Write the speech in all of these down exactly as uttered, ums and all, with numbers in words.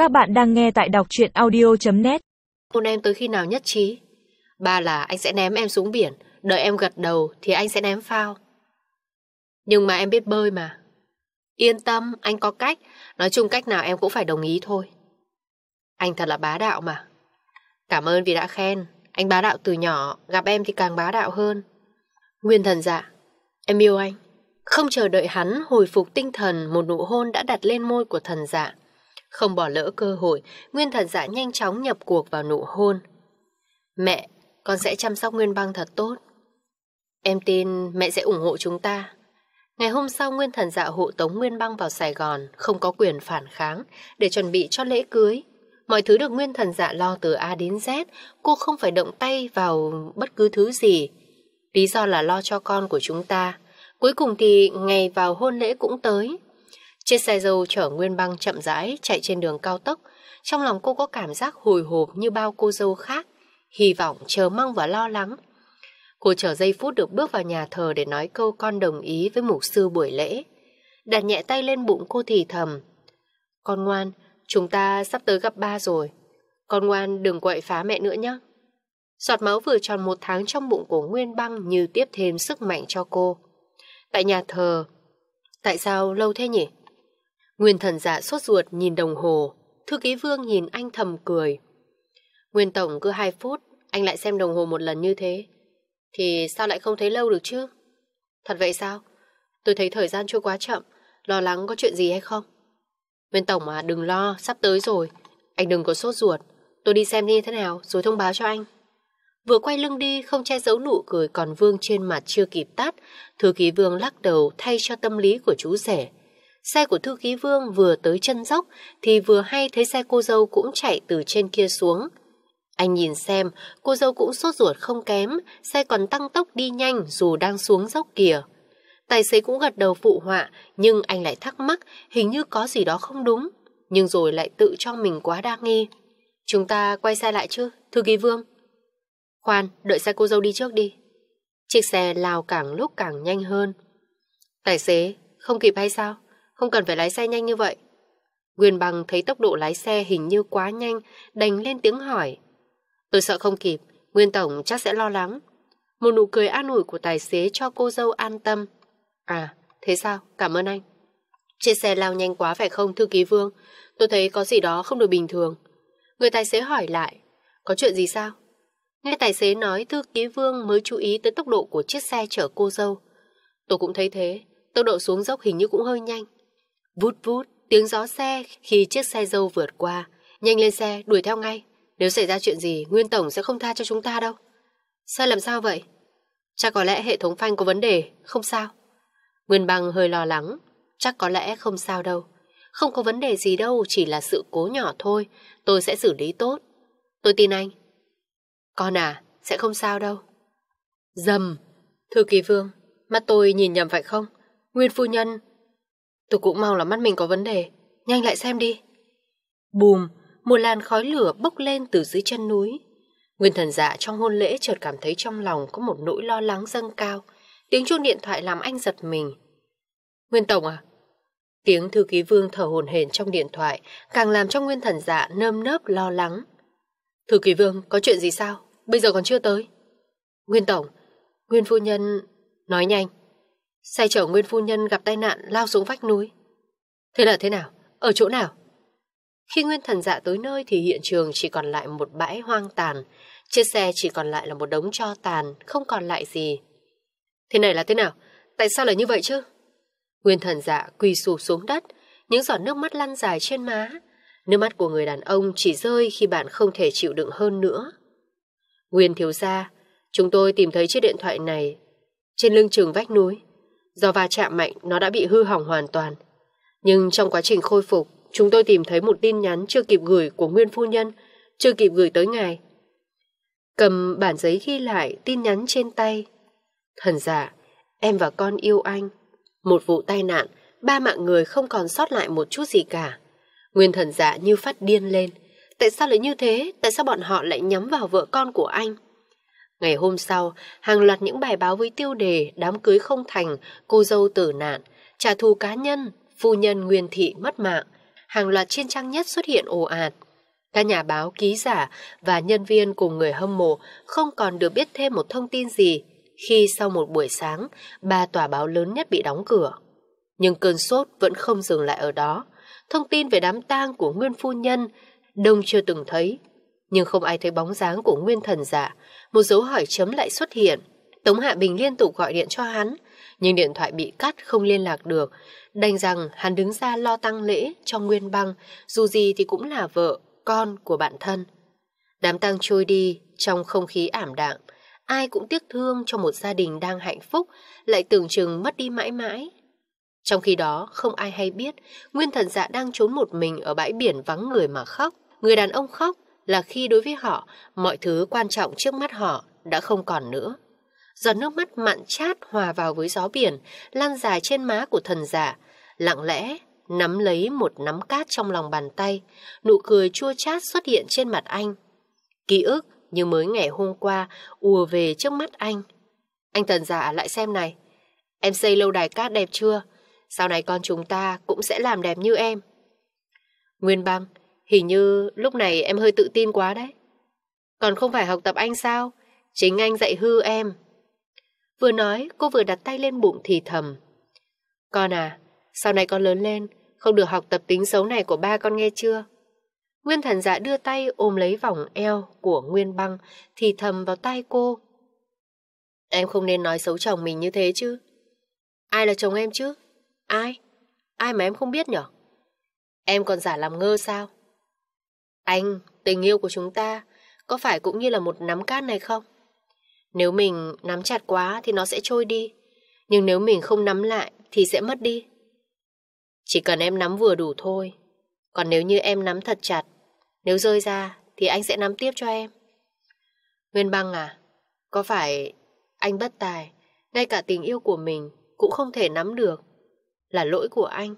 Các bạn đang nghe tại đọc truyện audio chấm net. Hôn em tới khi nào nhất trí? Ba là anh sẽ ném em xuống biển, đợi em gật đầu thì anh sẽ ném phao. Nhưng mà em biết bơi mà. Yên tâm, anh có cách. Nói chung cách nào em cũng phải đồng ý thôi. Anh thật là bá đạo mà. Cảm ơn vì đã khen. Anh bá đạo từ nhỏ, gặp em thì càng bá đạo hơn. Nguyên Thần Dạ, em yêu anh. Không chờ đợi hắn hồi phục tinh thần, một nụ hôn đã đặt lên môi của Thần Dạ. Không bỏ lỡ cơ hội, Nguyên Thần Dạ nhanh chóng nhập cuộc vào nụ hôn. Mẹ, con sẽ chăm sóc Nguyên Băng thật tốt. Em tin mẹ sẽ ủng hộ chúng ta. Ngày hôm sau, Nguyên Thần Dạ hộ tống Nguyên Băng vào Sài Gòn, không có quyền phản kháng, để chuẩn bị cho lễ cưới. Mọi thứ được Nguyên Thần Dạ lo từ A đến Z, cô không phải động tay vào bất cứ thứ gì. Lý do là lo cho con của chúng ta. Cuối cùng thì ngày vào hôn lễ cũng tới. Chiếc xe dâu chở Nguyên Băng chậm rãi chạy trên đường cao tốc. Trong lòng cô có cảm giác hồi hộp như bao cô dâu khác, hy vọng, chờ mong và lo lắng. Cô chờ giây phút được bước vào nhà thờ để nói câu con đồng ý với mục sư buổi lễ. Đặt nhẹ tay lên bụng cô thì thầm. Con ngoan, chúng ta sắp tới gặp ba rồi. Con ngoan đừng quậy phá mẹ nữa nhé. Giọt máu vừa tròn một tháng trong bụng của Nguyên Băng như tiếp thêm sức mạnh cho cô. Tại nhà thờ, tại sao lâu thế nhỉ? Nguyên Thần Dạ sốt ruột nhìn đồng hồ. Thư ký Vương nhìn anh thầm cười. Nguyên Tổng cứ hai phút, anh lại xem đồng hồ một lần như thế. Thì sao lại không thấy lâu được chứ? Thật vậy sao? Tôi thấy thời gian trôi quá chậm. Lo lắng có chuyện gì hay không? Nguyên Tổng à, đừng lo, sắp tới rồi. Anh đừng có sốt ruột. Tôi đi xem như thế nào rồi thông báo cho anh. Vừa quay lưng đi, không che giấu nụ cười còn vương trên mặt chưa kịp tắt. Thư ký Vương lắc đầu thay cho tâm lý của chú rể. Xe của thư ký Vương vừa tới chân dốc thì vừa hay thấy xe cô dâu cũng chạy từ trên kia xuống. Anh nhìn xem, cô dâu cũng sốt ruột không kém, xe còn tăng tốc đi nhanh dù đang xuống dốc kìa. Tài xế cũng gật đầu phụ họa, nhưng anh lại thắc mắc, hình như có gì đó không đúng, nhưng rồi lại tự cho mình quá đa nghi. Chúng ta quay xe lại chứ, thư ký Vương? Khoan, đợi xe cô dâu đi trước đi. Chiếc xe lao càng lúc càng nhanh hơn. Tài xế, không kịp hay sao? Không cần phải lái xe nhanh như vậy. Nguyên Băng thấy tốc độ lái xe hình như quá nhanh, đành lên tiếng hỏi. Tôi sợ không kịp, Nguyên Tổng chắc sẽ lo lắng. Một nụ cười an ủi của tài xế cho cô dâu an tâm. À, thế sao? Cảm ơn anh. Chiếc xe lao nhanh quá phải không, thư ký Vương? Tôi thấy có gì đó không được bình thường. Người tài xế hỏi lại. Có chuyện gì sao? Nghe tài xế nói, thư ký Vương mới chú ý tới tốc độ của chiếc xe chở cô dâu. Tôi cũng thấy thế, tốc độ xuống dốc hình như cũng hơi nhanh. Vút vút, tiếng gió xe khi chiếc xe dâu vượt qua. Nhanh lên xe, đuổi theo ngay. Nếu xảy ra chuyện gì, Nguyên Tổng sẽ không tha cho chúng ta đâu. Sao làm sao vậy? Chắc có lẽ hệ thống phanh có vấn đề, không sao. Nguyên Băng hơi lo lắng. Chắc có lẽ không sao đâu. Không có vấn đề gì đâu, chỉ là sự cố nhỏ thôi. Tôi sẽ xử lý tốt. Tôi tin anh. Con à, sẽ không sao đâu. Dầm. Thư ký Vương, mắt tôi nhìn nhầm phải không? Nguyên phu nhân. Tôi cũng mong là mắt mình có vấn đề. Nhanh lại xem đi. Bùm, một làn khói lửa bốc lên từ dưới chân núi. Nguyên Thần Dạ trong hôn lễ chợt cảm thấy trong lòng có một nỗi lo lắng dâng cao. Tiếng chuông điện thoại làm anh giật mình. Nguyên Tổng à? Tiếng thư ký Vương thở hổn hển trong điện thoại càng làm cho Nguyên Thần Dạ nơm nớp lo lắng. Thư ký Vương, có chuyện gì sao? Bây giờ còn chưa tới. Nguyên Tổng, Nguyên phu nhân... Nói nhanh. Xe chở Nguyên phu nhân gặp tai nạn lao xuống vách núi. Thế là thế nào? Ở chỗ nào? Khi Nguyên Thần Dạ tới nơi thì hiện trường chỉ còn lại một bãi hoang tàn. Chiếc xe chỉ còn lại là một đống tro tàn, không còn lại gì. Thế này là thế nào? Tại sao lại như vậy chứ? Nguyên Thần Dạ quỳ sụp xuống đất, những giọt nước mắt lăn dài trên má. Nước mắt của người đàn ông chỉ rơi khi bạn không thể chịu đựng hơn nữa. Nguyên thiếu gia, chúng tôi tìm thấy chiếc điện thoại này trên lưng chừng vách núi. Do va chạm mạnh, nó đã bị hư hỏng hoàn toàn. Nhưng trong quá trình khôi phục, chúng tôi tìm thấy một tin nhắn chưa kịp gửi của Nguyên phu nhân, chưa kịp gửi tới ngài. Cầm bản giấy ghi lại tin nhắn trên tay. Thần Dạ, em và con yêu anh. Một vụ tai nạn, ba mạng người không còn sót lại một chút gì cả. Nguyên Thần Dạ như phát điên lên. Tại sao lại như thế? Tại sao bọn họ lại nhắm vào vợ con của anh? Ngày hôm sau, hàng loạt những bài báo với tiêu đề đám cưới không thành, cô dâu tử nạn, trả thù cá nhân, phu nhân Nguyên thị mất mạng. hàng loạt trên trang nhất xuất hiện ồ ạt. Các nhà báo, ký giả và nhân viên cùng người hâm mộ không còn được biết thêm một thông tin gì khi sau một buổi sáng, ba tòa báo lớn nhất bị đóng cửa. Nhưng cơn sốt vẫn không dừng lại ở đó. Thông tin về đám tang của Nguyên phu nhân đông chưa từng thấy. Nhưng không ai thấy bóng dáng của Nguyên thần dạ. Một dấu hỏi chấm lại xuất hiện. Tống Hạ Bình liên tục gọi điện cho hắn, nhưng điện thoại bị cắt không liên lạc được. Đành rằng hắn đứng ra lo tang lễ cho Nguyên Băng, dù gì thì cũng là vợ, con của bạn thân. Đám tang trôi đi trong không khí ảm đạm. Ai cũng tiếc thương cho một gia đình đang hạnh phúc, lại tưởng chừng mất đi mãi mãi. Trong khi đó, không ai hay biết, Nguyên thần dạ đang trốn một mình ở bãi biển vắng người mà khóc. Người đàn ông khóc là khi đối với họ, mọi thứ quan trọng trước mắt họ đã không còn nữa. Giọt nước mắt mặn chát hòa vào với gió biển, lan dài trên má của thần dạ, lặng lẽ nắm lấy một nắm cát trong lòng bàn tay. Nụ cười chua chát xuất hiện trên mặt anh. Ký ức như mới ngày hôm qua ùa về trước mắt anh. Anh thần dạ lại xem này. Em xây lâu đài cát đẹp chưa? Sau này con chúng ta cũng sẽ làm đẹp như em. Nguyên Băng, hình như lúc này em hơi tự tin quá đấy. Còn không phải học tập anh sao? Chính anh dạy hư em. Vừa nói, cô vừa đặt tay lên bụng thì thầm. Con à, sau này con lớn lên, không được học tập tính xấu này của ba con nghe chưa? Nguyên thần dạ đưa tay ôm lấy vòng eo của Nguyên Băng, thì thầm vào tai cô. Em không nên nói xấu chồng mình như thế chứ. Ai là chồng em chứ? Ai? Ai mà em không biết nhở? Em còn giả làm ngơ sao? Anh, tình yêu của chúng ta có phải cũng như là một nắm cát này không? Nếu mình nắm chặt quá thì nó sẽ trôi đi. Nhưng nếu mình không nắm lại thì sẽ mất đi. Chỉ cần em nắm vừa đủ thôi. Còn nếu như em nắm thật chặt, nếu rơi ra thì anh sẽ nắm tiếp cho em. Nguyên Băng à, có phải anh bất tài, ngay cả tình yêu của mình cũng không thể nắm được? Là lỗi của anh.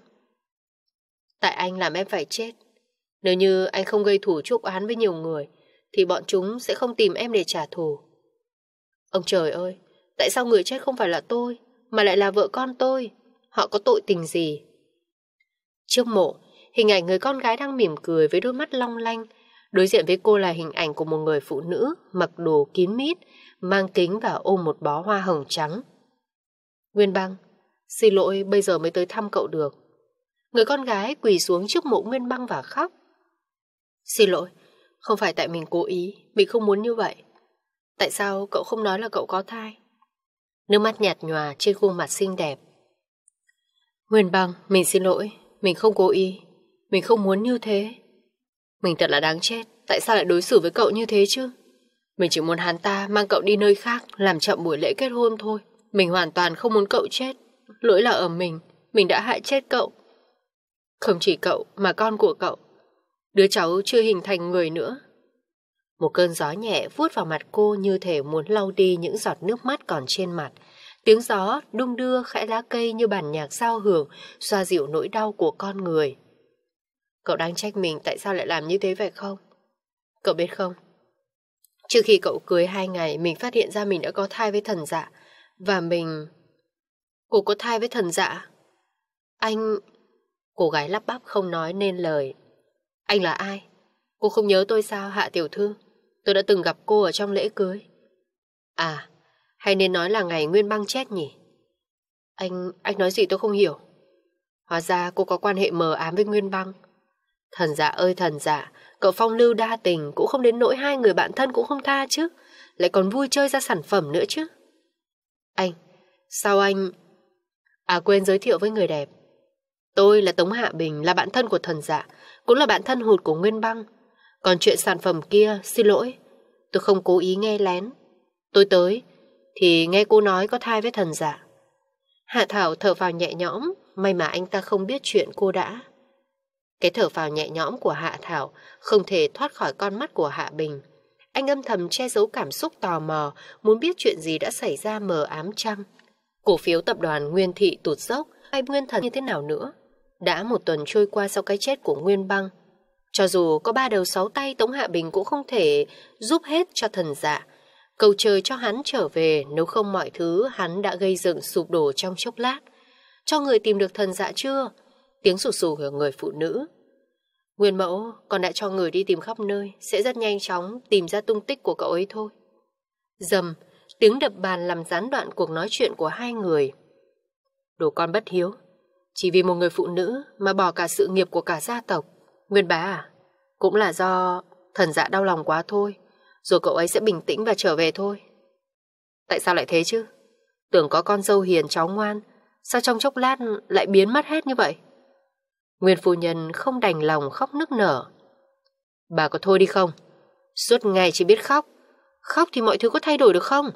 Tại anh làm em phải chết. Nếu như anh không gây thù chuốc oán với nhiều người thì bọn chúng sẽ không tìm em để trả thù. Ông trời ơi, tại sao người chết không phải là tôi mà lại là vợ con tôi? Họ có tội tình gì? Trước mộ, hình ảnh người con gái đang mỉm cười với đôi mắt long lanh. Đối diện với cô là hình ảnh của một người phụ nữ mặc đồ kín mít, mang kính và ôm một bó hoa hồng trắng. Nguyên Băng, xin lỗi, bây giờ mới tới thăm cậu được. Người con gái quỳ xuống trước mộ Nguyên Băng và khóc. Xin lỗi, không phải tại mình cố ý, mình không muốn như vậy. Tại sao cậu không nói là cậu có thai? Nước mắt nhạt nhòa trên khuôn mặt xinh đẹp. Nguyên Băng, mình xin lỗi, mình không cố ý, mình không muốn như thế. Mình thật là đáng chết, tại sao lại đối xử với cậu như thế chứ? Mình chỉ muốn hắn ta mang cậu đi nơi khác, làm chậm buổi lễ kết hôn thôi. Mình hoàn toàn không muốn cậu chết. Lỗi là ở mình, mình đã hại chết cậu. Không chỉ cậu mà con của cậu. Đứa cháu chưa hình thành người nữa. Một cơn gió nhẹ vuốt vào mặt cô như thể muốn lau đi những giọt nước mắt còn trên mặt. Tiếng gió đung đưa khẽ lá cây như bản nhạc giao hưởng, xoa dịu nỗi đau của con người. Cậu đang trách mình tại sao lại làm như thế phải không? Cậu biết không? Trước khi cậu cưới hai ngày, mình phát hiện ra mình đã có thai với thần dạ. Và mình... Cô có thai với thần dạ? Anh... Cô gái lắp bắp không nói nên lời. Anh là ai? Cô không nhớ tôi sao, Hạ tiểu thư? Tôi đã từng gặp cô ở trong lễ cưới. À, hay nên nói là ngày Nguyên Băng chết nhỉ? Anh... anh nói gì tôi không hiểu. Hóa ra cô có quan hệ mờ ám với Nguyên Băng. Thần dạ ơi thần dạ, cậu phong lưu đa tình cũng không đến nỗi hai người bạn thân cũng không tha chứ. Lại còn vui chơi ra sản phẩm nữa chứ. Anh, sao anh... À quên giới thiệu với người đẹp. Tôi là Tống Hạ Bình, là bạn thân của thần dạ, cũng là bạn thân hụt của Nguyên Băng. Còn chuyện sản phẩm kia, xin lỗi, tôi không cố ý nghe lén. Tôi tới, thì nghe cô nói có thai với thần dạ. Hạ Thảo thở phào nhẹ nhõm, may mà anh ta không biết chuyện cô đã. Cái thở phào nhẹ nhõm của Hạ Thảo không thể thoát khỏi con mắt của Hạ Bình. Anh âm thầm che giấu cảm xúc tò mò, muốn biết chuyện gì đã xảy ra mờ ám chăng. Cổ phiếu tập đoàn Nguyên Thị tụt dốc, hay Nguyên Thần như thế nào nữa? Đã một tuần trôi qua sau cái chết của Nguyên Băng. Cho dù có ba đầu sáu tay, Tống Hạ Bình cũng không thể giúp hết cho thần dạ. Cầu trời cho hắn trở về, nếu không mọi thứ hắn đã gây dựng sụp đổ trong chốc lát. Cho người tìm được thần dạ chưa? Tiếng sụt sù của người phụ nữ. Nguyên mẫu, con đã cho người đi tìm khắp nơi, sẽ rất nhanh chóng tìm ra tung tích của cậu ấy thôi. Rầm, tiếng đập bàn làm gián đoạn cuộc nói chuyện của hai người. Đồ con bất hiếu, chỉ vì một người phụ nữ mà bỏ cả sự nghiệp của cả gia tộc. Nguyên bá à, cũng là do thần dạ đau lòng quá thôi, rồi cậu ấy sẽ bình tĩnh và trở về thôi. Tại sao lại thế chứ? Tưởng có con dâu hiền cháu ngoan, sao trong chốc lát lại biến mất hết như vậy? Nguyên phu nhân không đành lòng khóc nức nở. Bà có thôi đi không? Suốt ngày chỉ biết khóc. Khóc thì mọi thứ có thay đổi được không?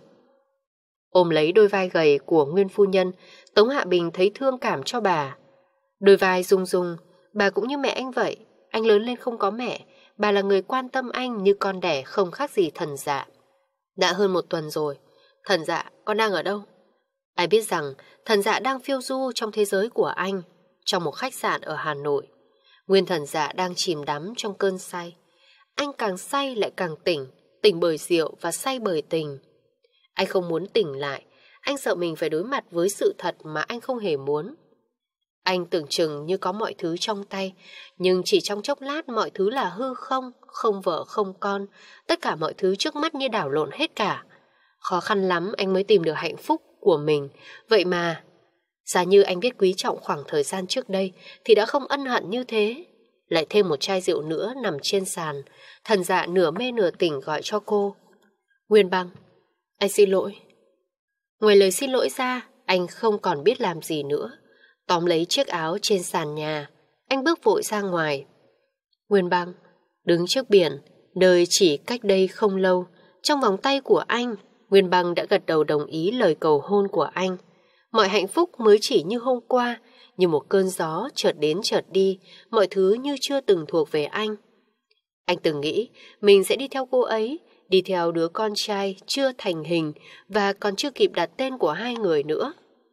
Ôm lấy đôi vai gầy của Nguyên phu nhân, Tống Hạ Bình thấy thương cảm cho bà. Đôi vai rung rung, bà cũng như mẹ anh vậy. Anh lớn lên không có mẹ, bà là người quan tâm anh như con đẻ, không khác gì thần dạ. Đã hơn một tuần rồi, thần dạ, con đang ở đâu? Ai biết rằng thần dạ đang phiêu du trong thế giới của anh, trong một khách sạn ở Hà Nội. Nguyên thần dạ đang chìm đắm trong cơn say. Anh càng say lại càng tỉnh, tỉnh bởi rượu và say bởi tình. Anh không muốn tỉnh lại, anh sợ mình phải đối mặt với sự thật mà anh không hề muốn. Anh tưởng chừng như có mọi thứ trong tay, nhưng chỉ trong chốc lát mọi thứ là hư không, không vợ không con, tất cả mọi thứ trước mắt như đảo lộn hết cả. Khó khăn lắm anh mới tìm được hạnh phúc của mình, vậy mà giả như anh biết quý trọng khoảng thời gian trước đây thì đã không ân hận như thế. Lại thêm một chai rượu nữa nằm trên sàn, thần dạ nửa mê nửa tỉnh gọi cho cô. Nguyên Băng, anh xin lỗi. Ngoài lời xin lỗi ra, anh không còn biết làm gì nữa. Tóm lấy chiếc áo trên sàn nhà, anh bước vội ra ngoài. Nguyên Băng đứng trước biển, nơi chỉ cách đây không lâu, trong vòng tay của anh, Nguyên Băng đã gật đầu đồng ý lời cầu hôn của anh. Mọi hạnh phúc mới chỉ như hôm qua, như một cơn gió chợt đến chợt đi, mọi thứ như chưa từng thuộc về anh. Anh từng nghĩ mình sẽ đi theo cô ấy, đi theo đứa con trai chưa thành hình và còn chưa kịp đặt tên của hai người nữa.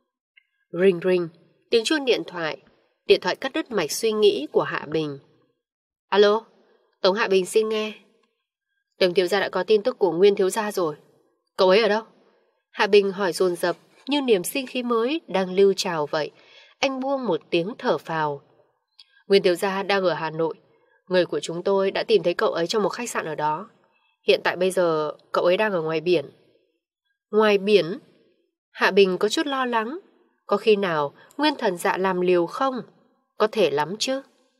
Ring ring, tiếng chuông điện thoại. Điện thoại cắt đứt mạch suy nghĩ của Hạ Bình. Alo, Tống Hạ Bình xin nghe. Đồng thiếu gia đã có tin tức của Nguyên thiếu gia rồi. Cậu ấy ở đâu? Hạ Bình hỏi dồn dập như niềm sinh khí mới đang lưu trào vậy. Anh buông một tiếng thở phào. Nguyên thiếu gia đang ở Hà Nội. Người của chúng tôi đã tìm thấy cậu ấy trong một khách sạn ở đó. Hiện tại bây giờ cậu ấy đang ở ngoài biển. Ngoài biển? Hạ Bình có chút lo lắng. Có khi nào Nguyên thần dạ làm liều không? Có thể lắm chứ.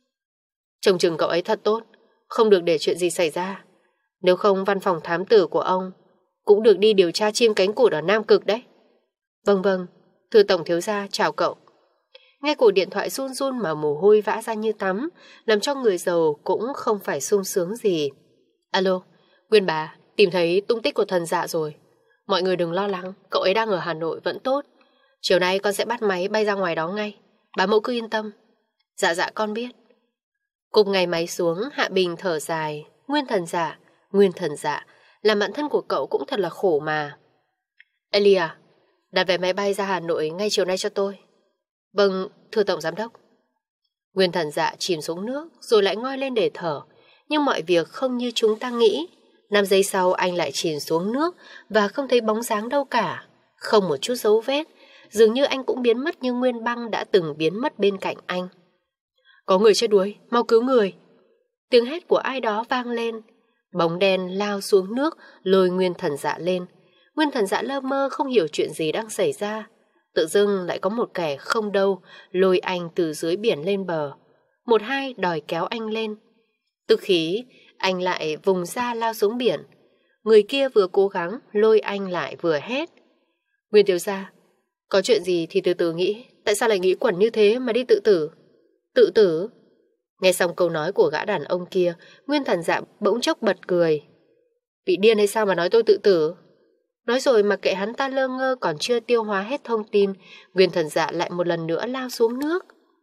Trông chừng cậu ấy thật tốt, không được để chuyện gì xảy ra. Nếu không văn phòng thám tử của ông cũng được đi điều tra chim cánh cụt ở Nam Cực đấy. Vâng vâng, thưa Tổng thiếu gia, chào cậu. Nghe cuộc điện thoại run run mà mồ hôi vã ra như tắm, làm cho người giàu cũng không phải sung sướng gì. Alo, Nguyên bà, tìm thấy tung tích của thần dạ rồi. Mọi người đừng lo lắng, cậu ấy đang ở Hà Nội vẫn tốt. Chiều nay con sẽ bắt máy bay ra ngoài đó ngay. Bà mẫu cứ yên tâm. Dạ dạ con biết. Cục ngày máy xuống, Hạ Bình thở dài. Nguyên thần dạ, Nguyên thần dạ, làm bạn thân của cậu cũng thật là khổ mà. Elia, đặt vé máy bay ra Hà Nội ngay chiều nay cho tôi. Vâng, thưa Tổng Giám đốc. Nguyên thần dạ chìm xuống nước rồi lại ngoi lên để thở. Nhưng mọi việc không như chúng ta nghĩ. Năm giây sau anh lại chìm xuống nước và không thấy bóng dáng đâu cả. Không một chút dấu vết. Dường như anh cũng biến mất như Nguyên Băng đã từng biến mất bên cạnh anh. Có người chết đuối, mau cứu người. Tiếng hét của ai đó vang lên. Bóng đen lao xuống nước lôi Nguyên thần dạ lên. Nguyên thần dạ lơ mơ không hiểu chuyện gì đang xảy ra. Tự dưng lại có một kẻ không đâu lôi anh từ dưới biển lên bờ. Một hai đòi kéo anh lên. Tức khí anh lại vùng ra lao xuống biển. Người kia vừa cố gắng lôi anh lại vừa hét. Nguyên thiếu gia, có chuyện gì thì từ từ nghĩ. Tại sao lại nghĩ quẩn như thế mà đi tự tử? Tự tử? Nghe xong câu nói của gã đàn ông kia, Nguyên thần dạ bỗng chốc bật cười. Bị điên hay sao mà nói tôi tự tử? Nói rồi mà kệ hắn ta lơ ngơ còn chưa tiêu hóa hết thông tin, Nguyên thần dạ lại một lần nữa lao xuống nước.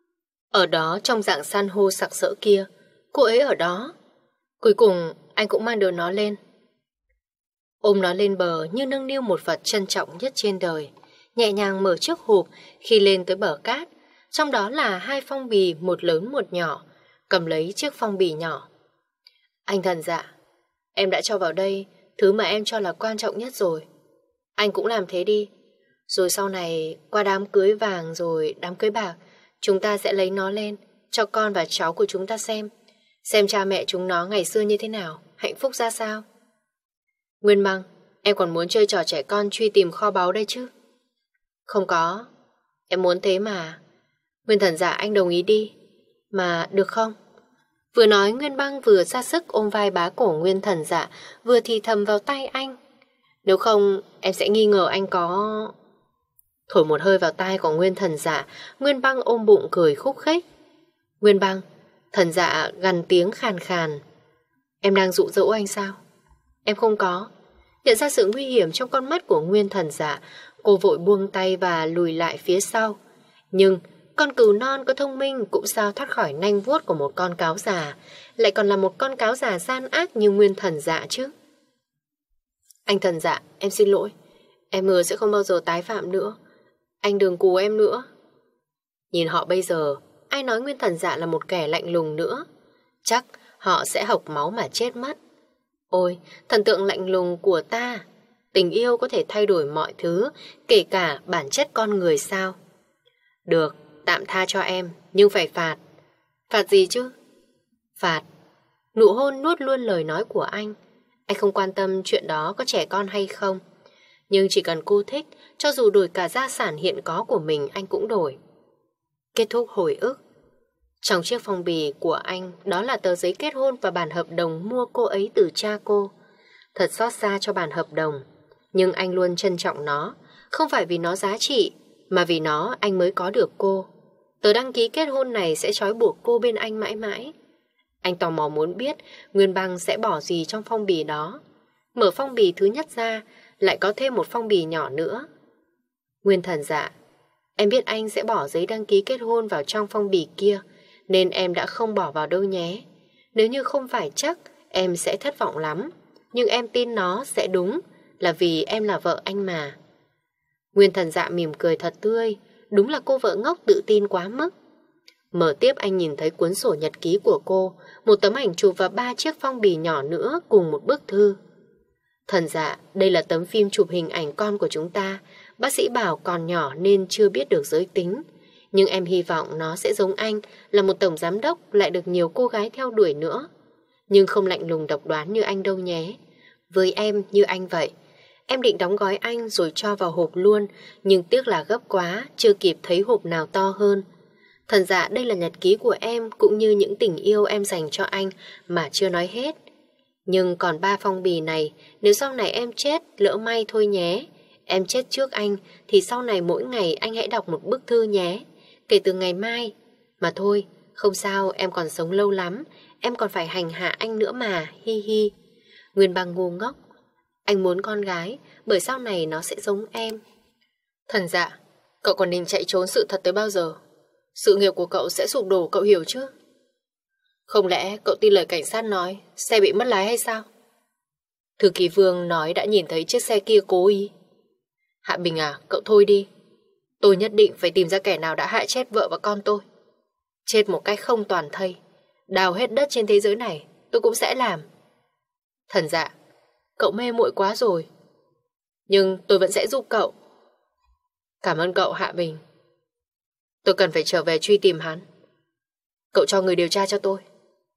Ở đó trong dạng san hô sặc sỡ kia, cô ấy ở đó. Cuối cùng anh cũng mang được nó lên. Ôm nó lên bờ như nâng niu một vật trân trọng nhất trên đời. Nhẹ nhàng mở chiếc hộp khi lên tới bờ cát. Trong đó là hai phong bì, một lớn một nhỏ. Cầm lấy chiếc phong bì nhỏ. Anh thần dạ, em đã cho vào đây thứ mà em cho là quan trọng nhất rồi. Anh cũng làm thế đi. Rồi sau này qua đám cưới vàng rồi đám cưới bạc, chúng ta sẽ lấy nó lên cho con và cháu của chúng ta xem. xem cha mẹ chúng nó ngày xưa như thế nào, hạnh phúc ra sao. Nguyên Băng, em còn muốn chơi trò trẻ con truy tìm kho báu đây chứ? Không có, em muốn thế mà. Nguyên Thần Dạ, anh đồng ý đi. Mà được không? Vừa nói Nguyên Băng vừa ra sức ôm vai bá cổ Nguyên Thần Dạ, vừa thì thầm vào tay anh. Nếu không em sẽ nghi ngờ anh có... Thổi một hơi vào tai của Nguyên Thần Dạ, Nguyên Băng ôm bụng cười khúc khích. Nguyên Băng, Thần Dạ gằn tiếng khàn khàn. Em đang dụ dỗ anh sao? Em không có. Nhận ra sự nguy hiểm trong con mắt của Nguyên Thần Dạ, cô vội buông tay và lùi lại phía sau. Nhưng con cừu non có thông minh cũng sao thoát khỏi nanh vuốt của một con cáo già, lại còn là một con cáo già gian ác như Nguyên Thần Dạ chứ. Anh Thần Dạ, em xin lỗi. Em hứa sẽ không bao giờ tái phạm nữa. Anh đừng cù em nữa. Nhìn họ bây giờ, ai nói Nguyên Thần Dạ là một kẻ lạnh lùng nữa? Chắc họ sẽ hộc máu mà chết mất. Ôi, thần tượng lạnh lùng của ta. Tình yêu có thể thay đổi mọi thứ, kể cả bản chất con người sao? Được, tạm tha cho em, nhưng phải phạt. Phạt gì chứ? Phạt. Nụ hôn nuốt luôn lời nói của anh. Anh không quan tâm chuyện đó có trẻ con hay không. Nhưng chỉ cần cô thích, cho dù đổi cả gia sản hiện có của mình anh cũng đổi. Kết thúc hồi ức. Trong chiếc phong bì của anh, đó là tờ giấy kết hôn và bản hợp đồng mua cô ấy từ cha cô. Thật xót xa cho bản hợp đồng, nhưng anh luôn trân trọng nó, không phải vì nó giá trị, mà vì nó anh mới có được cô. Tờ đăng ký kết hôn này sẽ trói buộc cô bên anh mãi mãi. Anh tò mò muốn biết Nguyên Băng sẽ bỏ gì trong phong bì đó. Mở phong bì thứ nhất ra, lại có thêm một phong bì nhỏ nữa. Nguyên Thần Dạ, em biết anh sẽ bỏ giấy đăng ký kết hôn vào trong phong bì kia, nên em đã không bỏ vào đâu nhé. Nếu như không phải chắc, em sẽ thất vọng lắm. Nhưng em tin nó sẽ đúng, là vì em là vợ anh mà. Nguyên Thần Dạ mỉm cười thật tươi. Đúng là cô vợ ngốc tự tin quá mức. Mở tiếp anh nhìn thấy cuốn sổ nhật ký của cô, một tấm ảnh chụp và ba chiếc phong bì nhỏ nữa cùng một bức thư. Thần Dạ, đây là tấm phim chụp hình ảnh con của chúng ta. Bác sĩ bảo còn nhỏ nên chưa biết được giới tính. Nhưng em hy vọng nó sẽ giống anh, là một tổng giám đốc lại được nhiều cô gái theo đuổi nữa. Nhưng không lạnh lùng độc đoán như anh đâu nhé. Với em như anh vậy. Em định đóng gói anh rồi cho vào hộp luôn, nhưng tiếc là gấp quá, chưa kịp thấy hộp nào to hơn. Thần Dạ, đây là nhật ký của em cũng như những tình yêu em dành cho anh mà chưa nói hết. Nhưng còn ba phong bì này, nếu sau này em chết, lỡ may thôi nhé. Em chết trước anh, thì sau này mỗi ngày anh hãy đọc một bức thư nhé. Kể từ ngày mai. Mà thôi, không sao, em còn sống lâu lắm. Em còn phải hành hạ anh nữa mà, hi hi. Nguyên Băng ngu ngốc. Anh muốn con gái, bởi sau này nó sẽ giống em. Thần Dạ, cậu còn định chạy trốn sự thật tới bao giờ? Sự nghiệp của cậu sẽ sụp đổ, cậu hiểu chứ? Không lẽ cậu tin lời cảnh sát nói xe bị mất lái hay sao? Thư ký Vương nói đã nhìn thấy chiếc xe kia cố ý. Hạ Bình à, cậu thôi đi. Tôi nhất định phải tìm ra kẻ nào đã hại chết vợ và con tôi. Chết một cách không toàn thây. Đào hết đất trên thế giới này, tôi cũng sẽ làm. Thần Dạ, cậu mê muội quá rồi. Nhưng tôi vẫn sẽ giúp cậu. Cảm ơn cậu Hạ Bình. Tôi cần phải trở về truy tìm hắn. Cậu cho người điều tra cho tôi.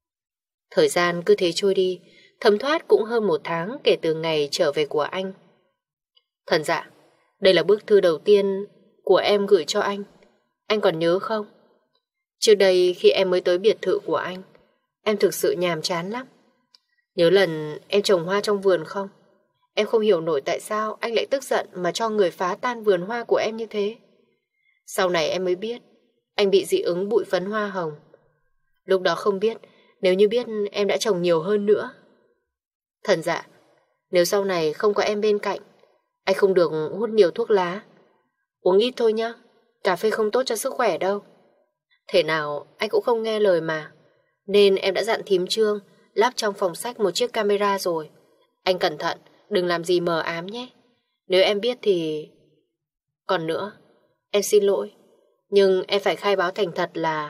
Thời gian cứ thế trôi đi, thấm thoát cũng hơn một tháng kể từ ngày trở về của anh. Thần Dạ, đây là bức thư đầu tiên của em gửi cho anh. Anh còn nhớ không? Trước đây khi em mới tới biệt thự của anh, em thực sự nhàm chán lắm. Nhớ lần em trồng hoa trong vườn không? Em không hiểu nổi tại sao anh lại tức giận mà cho người phá tan vườn hoa của em như thế. Sau này em mới biết anh bị dị ứng bụi phấn hoa hồng. Lúc đó không biết, nếu như biết em đã trồng nhiều hơn nữa. Thần Dạ, nếu sau này không có em bên cạnh, anh không được hút nhiều thuốc lá. Uống ít thôi nhá, cà phê không tốt cho sức khỏe đâu. Thế nào anh cũng không nghe lời mà. Nên em đã dặn thím Trương lắp trong phòng sách một chiếc camera rồi. Anh cẩn thận, đừng làm gì mờ ám nhé. Nếu em biết thì... Còn nữa, em xin lỗi, nhưng em phải khai báo thành thật là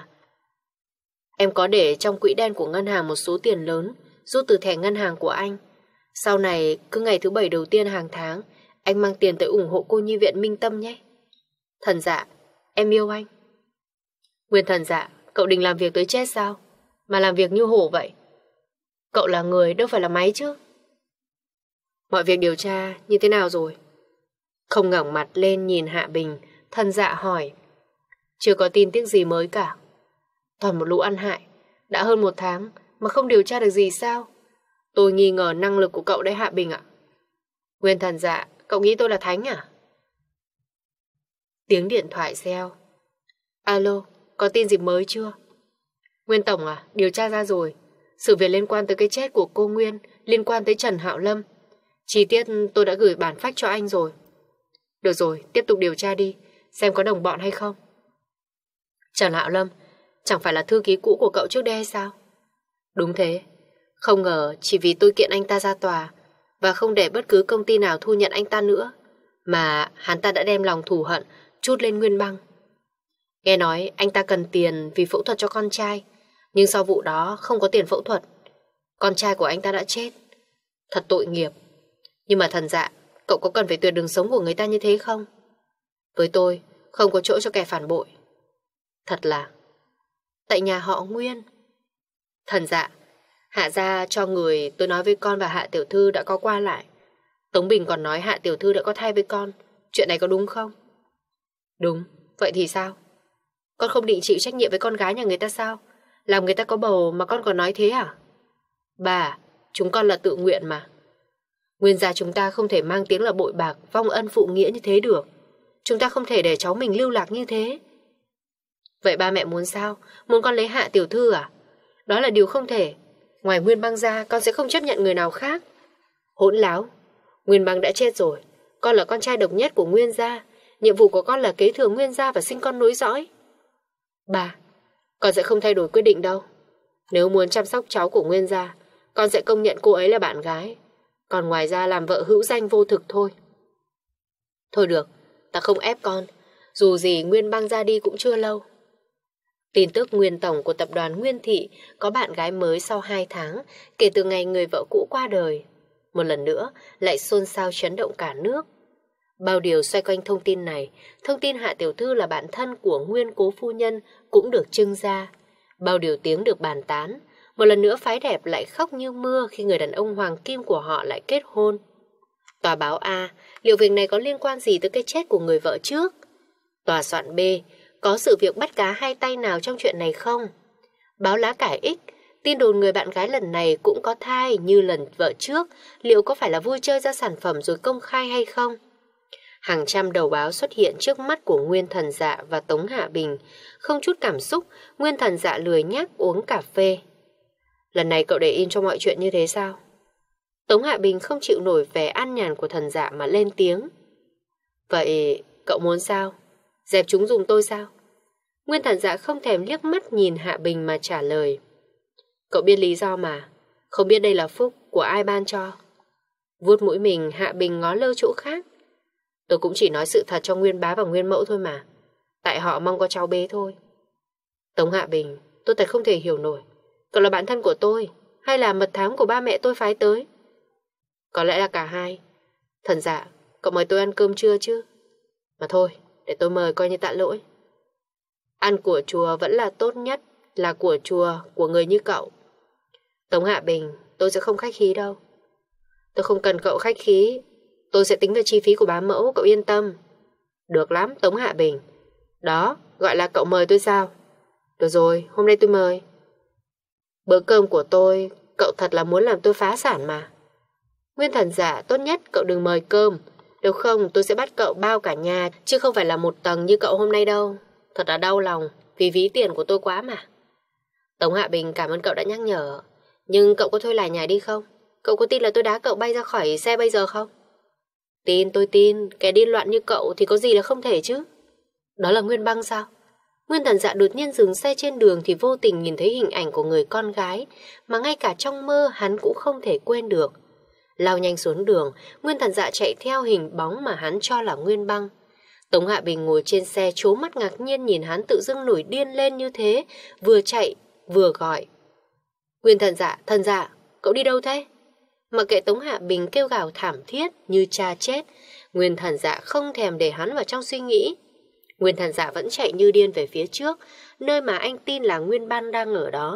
em có để trong quỹ đen của ngân hàng một số tiền lớn rút từ thẻ ngân hàng của anh. Sau này, cứ ngày thứ bảy đầu tiên hàng tháng, anh mang tiền tới ủng hộ cô nhi viện Minh Tâm nhé. Thần Dạ, em yêu anh. Nguyên Thần Dạ, cậu định làm việc tới chết sao? mà làm việc như hổ vậy. Cậu là người, đâu phải là máy chứ. Mọi việc điều tra như thế nào rồi? Không ngẩng mặt lên nhìn Hạ Bình, Thần Dạ hỏi. Chưa có tin tức gì mới cả. Toàn một lũ ăn hại. Đã hơn một tháng mà không điều tra được gì sao? Tôi nghi ngờ năng lực của cậu đấy Hạ Bình ạ. Nguyên Thần Dạ, cậu nghĩ tôi là thánh à? Tiếng điện thoại reo. Alo, có tin gì mới chưa? Nguyên Tổng à, điều tra ra rồi. Sự việc liên quan tới cái chết của cô Nguyên, liên quan tới Trần Hạo Lâm. Chi tiết tôi đã gửi bản phách cho anh rồi. Được rồi, tiếp tục điều tra đi, xem có đồng bọn hay không. Trần Hạo Lâm, chẳng phải là thư ký cũ của cậu trước đây hay sao? Đúng thế. Không ngờ chỉ vì tôi kiện anh ta ra tòa và không để bất cứ công ty nào thu nhận anh ta nữa, mà hắn ta đã đem lòng thù hận trút lên Nguyên Băng. Nghe nói anh ta cần tiền vì phẫu thuật cho con trai, nhưng sau vụ đó không có tiền phẫu thuật. Con trai của anh ta đã chết. Thật tội nghiệp. Nhưng mà Thần Dạ, cậu có cần phải tuyệt đường sống của người ta như thế không? Với tôi, không có chỗ cho kẻ phản bội. Thật là... Tại nhà họ Nguyên. Thần Dạ, Hạ gia cho người tôi nói với con và Hạ tiểu thư đã có qua lại. Tống Bình còn nói Hạ tiểu thư đã có thai với con. Chuyện này có đúng không? Đúng, vậy thì sao? Con không định chịu trách nhiệm với con gái nhà người ta sao? Làm người ta có bầu mà con còn nói thế à? Bà, chúng con là tự nguyện mà. Nguyên gia chúng ta không thể mang tiếng là bội bạc, vong ân phụ nghĩa như thế được. Chúng ta không thể để cháu mình lưu lạc như thế. Vậy ba mẹ muốn sao? Muốn con lấy Hạ tiểu thư à? Đó là điều không thể. Ngoài Nguyên Băng ra, con sẽ không chấp nhận người nào khác. Hỗn láo. Nguyên Băng đã chết rồi. Con là con trai độc nhất của Nguyên gia. Nhiệm vụ của con là kế thừa Nguyên gia và sinh con nối dõi. Bà, con sẽ không thay đổi quyết định đâu. Nếu muốn chăm sóc cháu của Nguyên gia, con sẽ công nhận cô ấy là bạn gái. Còn ngoài ra làm vợ hữu danh vô thực thôi. Thôi được, ta không ép con. Dù gì Nguyên Băng ra đi cũng chưa lâu. Tin tức nguyên tổng của tập đoàn Nguyên Thị có bạn gái mới sau hai tháng kể từ ngày người vợ cũ qua đời. Một lần nữa lại xôn xao chấn động cả nước. Bao điều xoay quanh thông tin này, thông tin Hạ tiểu thư là bạn thân của Nguyên cố phu nhân cũng được trưng ra. Bao điều tiếng được bàn tán. Một lần nữa phái đẹp lại khóc như mưa khi người đàn ông hoàng kim của họ lại kết hôn. Tòa báo A, liệu việc này có liên quan gì tới cái chết của người vợ trước? Tòa soạn B, có sự việc bắt cá hai tay nào trong chuyện này không? Báo Lá Cải X, tin đồn người bạn gái lần này cũng có thai như lần vợ trước, liệu có phải là vui chơi ra sản phẩm rồi công khai hay không? Hàng trăm đầu báo xuất hiện trước mắt của Nguyên Thần Dạ và Tống Hạ Bình. Không chút cảm xúc, Nguyên Thần Dạ lười nhác uống cà phê. Lần này cậu để in cho mọi chuyện như thế sao? Tống Hạ Bình không chịu nổi vẻ an nhàn của Thần Dạ mà lên tiếng. Vậy cậu muốn sao? Dẹp chúng dùng tôi sao? Nguyên Thần Dạ không thèm liếc mắt nhìn Hạ Bình mà trả lời. Cậu biết lý do mà. Không biết đây là phúc của ai ban cho. Vuốt mũi mình, Hạ Bình ngó lơ chỗ khác. Tôi cũng chỉ nói sự thật cho Nguyên bá và Nguyên mẫu thôi mà. Tại họ mong có cháu bé thôi. Tống Hạ Bình, tôi thật không thể hiểu nổi. Cậu là bạn thân của tôi hay là mật thám của ba mẹ tôi phái tới? Có lẽ là cả hai. Thần Dạ, cậu mời tôi ăn cơm trưa chứ? Mà thôi, để tôi mời coi như tạ lỗi. Ăn của chùa vẫn là tốt nhất, là của chùa, của người như cậu. Tống Hạ Bình, tôi sẽ không khách khí đâu. Tôi không cần cậu khách khí. Tôi sẽ tính về chi phí của bá mẫu, cậu yên tâm. Được lắm, Tống Hạ Bình. Đó, gọi là cậu mời tôi sao? Được rồi, hôm nay tôi mời. Bữa cơm của tôi, cậu thật là muốn làm tôi phá sản mà. Nguyên Thần Dạ, tốt nhất cậu đừng mời cơm. Nếu không tôi sẽ bắt cậu bao cả nhà, chứ không phải là một tầng như cậu hôm nay đâu. Thật là đau lòng, vì ví tiền của tôi quá mà. Tống Hạ Bình cảm ơn cậu đã nhắc nhở. Nhưng cậu có thôi lại nhà đi không? Cậu có tin là tôi đá cậu bay ra khỏi xe bây giờ không? Tin, tôi tin. Kẻ điên loạn như cậu thì có gì là không thể chứ. Đó là Nguyên Băng sao? Nguyên Thần Dạ đột nhiên dừng xe trên đường thì vô tình nhìn thấy hình ảnh của người con gái mà ngay cả trong mơ hắn cũng không thể quên được. Lao nhanh xuống đường, Nguyên Thần Dạ chạy theo hình bóng mà hắn cho là Nguyên Băng. Tống Hạ Bình ngồi trên xe trố mắt ngạc nhiên nhìn hắn tự dưng nổi điên lên như thế, vừa chạy vừa gọi. Nguyên Thần Dạ, Thần Dạ, cậu đi đâu thế? Mặc kệ Tống Hạ Bình kêu gào thảm thiết như cha chết, Nguyên Thần Dạ không thèm để hắn vào trong suy nghĩ. Nguyên Thần Dạ vẫn chạy như điên về phía trước, nơi mà anh tin là Nguyên Băng đang ở đó.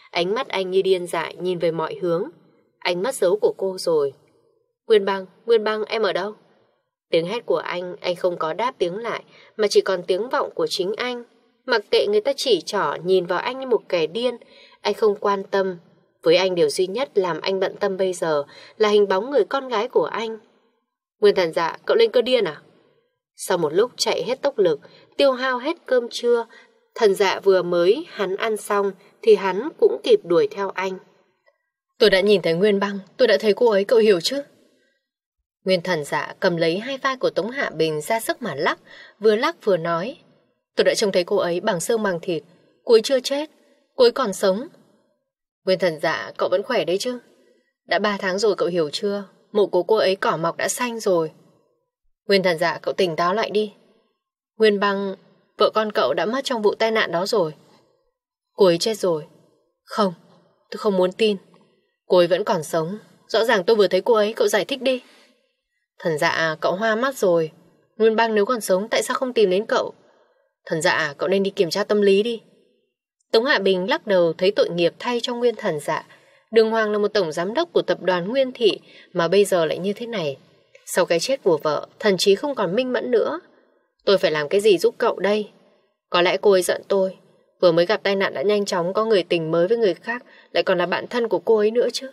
Ánh mắt anh như điên dại nhìn về mọi hướng. Anh mất dấu của cô rồi. Nguyên Băng, Nguyên Băng, em ở đâu? Tiếng hét của anh, anh không có đáp tiếng lại, mà chỉ còn tiếng vọng của chính anh. Mặc kệ người ta chỉ trỏ nhìn vào anh như một kẻ điên, anh không quan tâm. Với anh điều duy nhất làm anh bận tâm bây giờ là hình bóng người con gái của anh. Nguyên Thần Dạ, cậu lên cơn điên à? Sau một lúc chạy hết tốc lực, tiêu hao hết cơm trưa, Thần Dạ vừa mới hắn ăn xong thì hắn cũng kịp đuổi theo anh. Tôi đã nhìn thấy Nguyên Băng, tôi đã thấy cô ấy, cậu hiểu chứ? Nguyên Thần Dạ cầm lấy hai vai của Tống Hạ Bình ra sức mà lắc, vừa lắc vừa nói. Tôi đã trông thấy cô ấy bằng xương bằng thịt, cô ấy chưa chết, cô ấy còn sống. Nguyên Thần Dạ, cậu vẫn khỏe đấy chứ? Đã ba tháng rồi, cậu hiểu chưa? Mộ của cô ấy cỏ mọc đã xanh rồi. Nguyên Thần Dạ, cậu tỉnh táo lại đi. Nguyên Băng, vợ con cậu đã mất trong vụ tai nạn đó rồi. Cô ấy chết rồi. Không, tôi không muốn tin. Cô ấy vẫn còn sống. Rõ ràng tôi vừa thấy cô ấy, cậu giải thích đi. Thần Dạ, cậu hoa mắt rồi. Nguyên Băng nếu còn sống tại sao không tìm đến cậu? Thần Dạ, cậu nên đi kiểm tra tâm lý đi. Tống Hạ Bình lắc đầu thấy tội nghiệp thay cho Nguyên Thần Dạ. Đường Hoàng là một tổng giám đốc của tập đoàn Nguyên Thị mà bây giờ lại như thế này. Sau cái chết của vợ, thần trí không còn minh mẫn nữa. Tôi phải làm cái gì giúp cậu đây? Có lẽ cô ấy giận tôi. Vừa mới gặp tai nạn đã nhanh chóng có người tình mới với người khác, lại còn là bạn thân của cô ấy nữa chứ.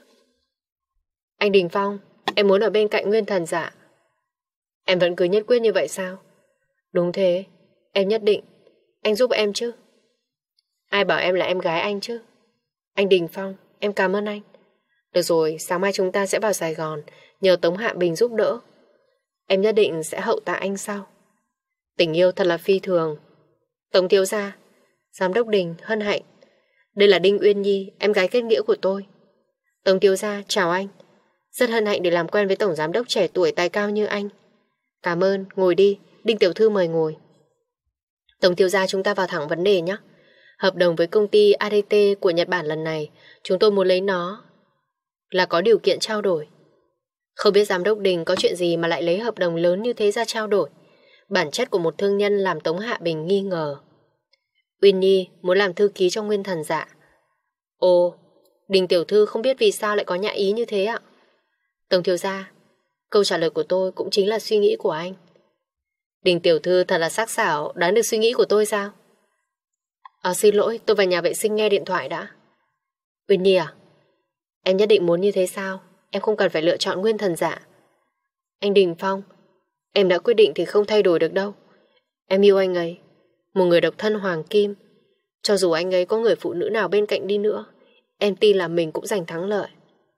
Anh Đình Phong, em muốn ở bên cạnh Nguyên Thần Dạ. Em vẫn cứ nhất quyết như vậy sao? Đúng thế, em nhất định. Anh giúp em chứ? Ai bảo em là em gái anh chứ? Anh Đình Phong, em cảm ơn anh. Được rồi, sáng mai chúng ta sẽ vào Sài Gòn, nhờ Tống Hạ Bình giúp đỡ. Em nhất định sẽ hậu tạ anh sau. Tình yêu thật là phi thường. Tống thiếu gia, Giám đốc Đình, hân hạnh. Đây là Đinh Uyên Nhi, em gái kết nghĩa của tôi. Tống thiếu gia, chào anh. Rất hân hạnh để làm quen với tổng giám đốc trẻ tuổi tài cao như anh. Cảm ơn, ngồi đi, Đinh tiểu thư mời ngồi. Tống thiếu gia, chúng ta vào thẳng vấn đề nhé. Hợp đồng với công ty a đê tê của Nhật Bản lần này, chúng tôi muốn lấy nó là có điều kiện trao đổi. Không biết giám đốc Đình có chuyện gì mà lại lấy hợp đồng lớn như thế ra trao đổi. Bản chất của một thương nhân làm Tống Hạ Bình nghi ngờ. Uyên Nhi muốn làm thư ký cho Nguyên Thần Dạ. Ồ, Đình tiểu thư không biết vì sao lại có nhã ý như thế ạ. Tống thiếu gia, câu trả lời của tôi cũng chính là suy nghĩ của anh. Đình tiểu thư thật là sắc sảo, đoán được suy nghĩ của tôi sao? À, xin lỗi, tôi vào nhà vệ sinh nghe điện thoại đã. Uyên Nhi à, em nhất định muốn như thế sao? Em không cần phải lựa chọn Nguyên Thần Dạ. Anh Đình Phong, em đã quyết định thì không thay đổi được đâu. Em yêu anh ấy, một người độc thân hoàng kim. Cho dù anh ấy có người phụ nữ nào bên cạnh đi nữa, em tin là mình cũng giành thắng lợi.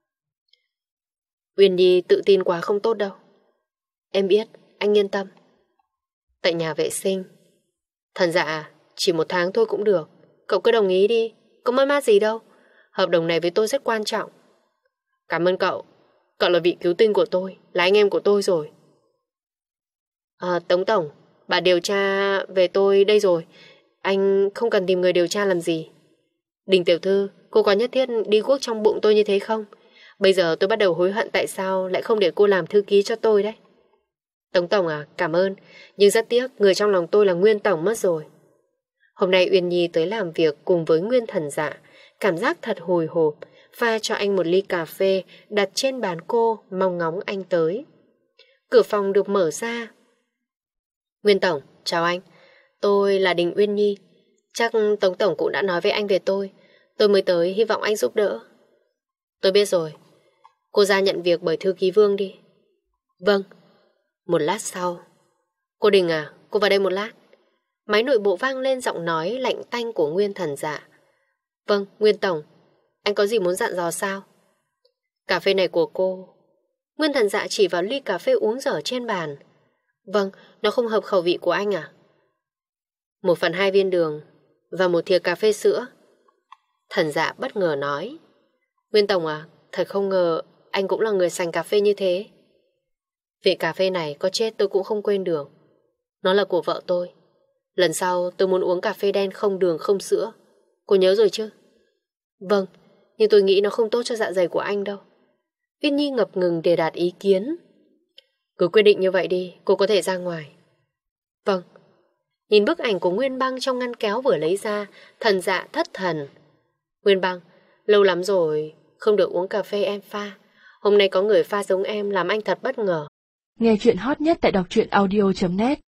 Uyên Nhi tự tin quá không tốt đâu. Em biết, anh yên tâm. Tại nhà vệ sinh. Thần Dạ, chỉ một tháng thôi cũng được. Cậu cứ đồng ý đi, có mất mát gì đâu. Hợp đồng này với tôi rất quan trọng. Cảm ơn cậu. Cậu là vị cứu tinh của tôi, là anh em của tôi rồi. À, Tống Tổng, bà điều tra về tôi đây rồi. Anh không cần tìm người điều tra làm gì. Đình tiểu thư, cô có nhất thiết đi guốc trong bụng tôi như thế không? Bây giờ tôi bắt đầu hối hận tại sao lại không để cô làm thư ký cho tôi đấy. Tống Tổng à, cảm ơn. Nhưng rất tiếc, người trong lòng tôi là Nguyên Tổng mất rồi. Hôm nay Uyên Nhi tới làm việc cùng với Nguyên Thần Dạ. Cảm giác thật hồi hộp. Pha cho anh một ly cà phê đặt trên bàn cô, mong ngóng anh tới. Cửa phòng được mở ra. Nguyên Tổng, chào anh. Tôi là Đình Uyên Nhi. Chắc Tống Tổng cũng đã nói với anh về tôi. Tôi mới tới, hy vọng anh giúp đỡ. Tôi biết rồi. Cô ra nhận việc bởi thư ký Vương đi. Vâng. Một lát sau. Cô Đình à, cô vào đây một lát. Máy nội bộ vang lên giọng nói lạnh tanh của Nguyên Thần Dạ. Vâng, Nguyên Tổng. Anh có gì muốn dặn dò sao? Cà phê này của cô. Nguyên Thần Dạ chỉ vào ly cà phê uống dở trên bàn. Vâng, nó không hợp khẩu vị của anh à? Một phần hai viên đường và một thìa cà phê sữa. Thần Dạ bất ngờ nói. Nguyên Tổng à, thật không ngờ anh cũng là người sành cà phê như thế. Vị cà phê này có chết tôi cũng không quên được. Nó là của vợ tôi. Lần sau tôi muốn uống cà phê đen không đường không sữa. Cô nhớ rồi chứ? Vâng, nhưng tôi nghĩ nó không tốt cho dạ dày của anh đâu. Uyên Nhi ngập ngừng để đạt ý kiến. Cứ quyết định như vậy đi, cô có thể ra ngoài. Vâng. Nhìn bức ảnh của Nguyên Băng trong ngăn kéo vừa lấy ra, Thần Dạ thất thần. Nguyên Băng, Lâu lắm rồi, không được uống cà phê em pha. Hôm nay có người pha giống em làm anh thật bất ngờ. Nghe chuyện hot nhất tại đọc truyện audio chấm net.